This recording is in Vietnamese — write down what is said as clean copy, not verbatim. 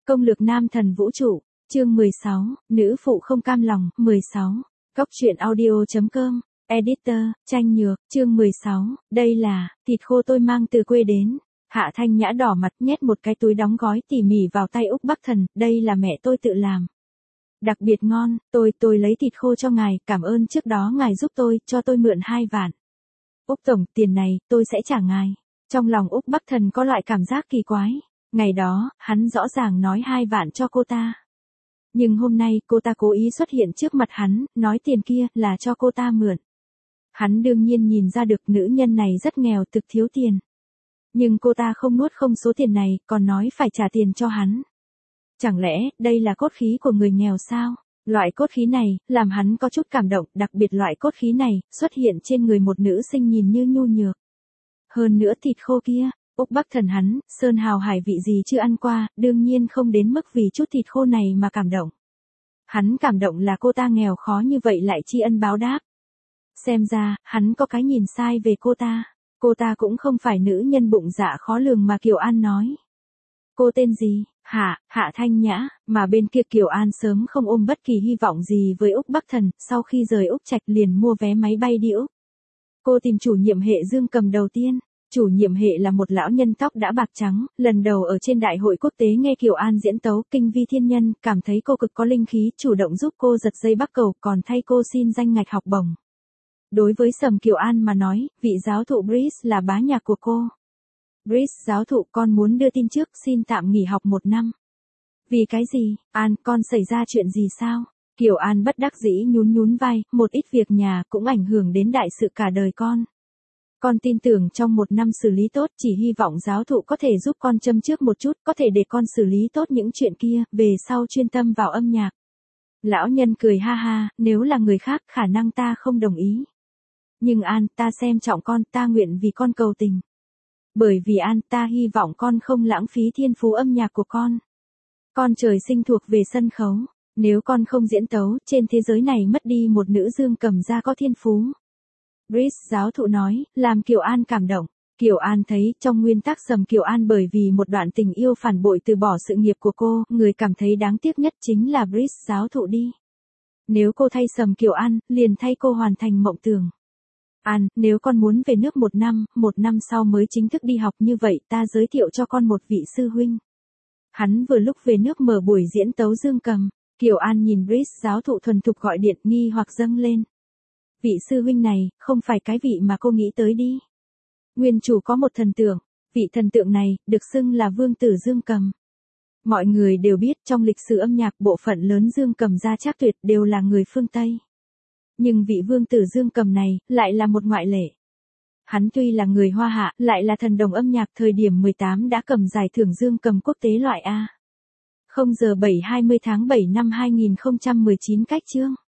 Công lược nam thần vũ trụ, chương 16, nữ phụ không cam lòng, 16. Cóc truyện audio.com, editor, Tranh Nhược, chương 16, đây là, thịt khô tôi mang từ quê đến. Hạ Thanh Nhã đỏ mặt nhét một cái túi đóng gói tỉ mỉ vào tay Úc Bắc Thần, đây là mẹ tôi tự làm. Đặc biệt ngon, tôi lấy thịt khô cho ngài, cảm ơn trước đó ngài giúp tôi, cho tôi mượn 2 vạn. Úc Tổng, tiền này, tôi sẽ trả ngài. Trong lòng Úc Bắc Thần có loại cảm giác kỳ quái. Ngày đó, hắn rõ ràng nói 2 vạn cho cô ta. Nhưng hôm nay cô ta cố ý xuất hiện trước mặt hắn, nói tiền kia là cho cô ta mượn. Hắn đương nhiên nhìn ra được nữ nhân này rất nghèo, thực thiếu tiền. Nhưng cô ta không nuốt không số tiền này, còn nói phải trả tiền cho hắn. Chẳng lẽ, đây là cốt khí của người nghèo sao? Loại cốt khí này, làm hắn có chút cảm động, đặc biệt loại cốt khí này, xuất hiện trên người một nữ sinh nhìn như nhu nhược. Hơn nữa thịt khô kia, Úc Bắc Thần hắn, sơn hào hải vị gì chưa ăn qua, đương nhiên không đến mức vì chút thịt khô này mà cảm động. Hắn cảm động là cô ta nghèo khó như vậy lại tri ân báo đáp. Xem ra, hắn có cái nhìn sai về cô ta. Cô ta cũng không phải nữ nhân bụng dạ khó lường mà Kiều An nói. Cô tên gì? Hạ Thanh Nhã, mà bên kia Kiều An sớm không ôm bất kỳ hy vọng gì với Úc Bắc Thần, sau khi rời Úc Trạch liền mua vé máy bay đi Úc. Cô tìm chủ nhiệm hệ Dương Cầm đầu tiên. Chủ nhiệm hệ là một lão nhân tóc đã bạc trắng, lần đầu ở trên đại hội quốc tế nghe Kiều An diễn tấu Kinh Vi Thiên Nhân, cảm thấy cô cực có linh khí, chủ động giúp cô giật dây bắc cầu, còn thay cô xin danh ngạch học bổng. Đối với Sầm Kiều An mà nói, vị giáo thụ Brice là bá nhạc của cô. Brice giáo thụ, con muốn đưa tin trước, xin tạm nghỉ học 1 năm. Vì cái gì? An, con xảy ra chuyện gì sao? Kiều An bất đắc dĩ nhún vai, một ít việc nhà cũng ảnh hưởng đến đại sự cả đời con. Con tin tưởng trong 1 năm xử lý tốt, chỉ hy vọng giáo thụ có thể giúp con châm trước một chút, có thể để con xử lý tốt những chuyện kia, về sau chuyên tâm vào âm nhạc. Lão nhân cười ha ha, nếu là người khác khả năng ta không đồng ý. Nhưng An, ta xem trọng con, ta nguyện vì con cầu tình. Bởi vì An, ta hy vọng con không lãng phí thiên phú âm nhạc của con. Con trời sinh thuộc về sân khấu, nếu con không diễn tấu, trên thế giới này mất đi một nữ Dương Cầm gia có thiên phú. Brice giáo thụ nói, làm Kiều An cảm động. Kiều An thấy, trong nguyên tắc Sầm Kiều An bởi vì một đoạn tình yêu phản bội từ bỏ sự nghiệp của cô, người cảm thấy đáng tiếc nhất chính là Brice giáo thụ đi. Nếu cô thay Sầm Kiều An, liền thay cô hoàn thành mộng tưởng. An, nếu con muốn về nước 1 năm sau mới chính thức đi học như vậy, ta giới thiệu cho con một vị sư huynh. Hắn vừa lúc về nước mở buổi diễn tấu Dương Cầm. Kiều An nhìn Brice giáo thụ thuần thục gọi điện, nghi hoặc dâng lên. Vị sư huynh này, không phải cái vị mà cô nghĩ tới đi. Nguyên chủ có một thần tượng, vị thần tượng này, được xưng là vương tử Dương Cầm. Mọi người đều biết trong lịch sử âm nhạc bộ phận lớn Dương Cầm gia Trác Tuyệt đều là người phương Tây. Nhưng vị vương tử Dương Cầm này, lại là một ngoại lệ. Hắn tuy là người Hoa Hạ, lại là thần đồng âm nhạc thời điểm 18 đã cầm giải thưởng Dương Cầm quốc tế loại A. 0 giờ 7-20 tháng 7 năm 2019 cách chương.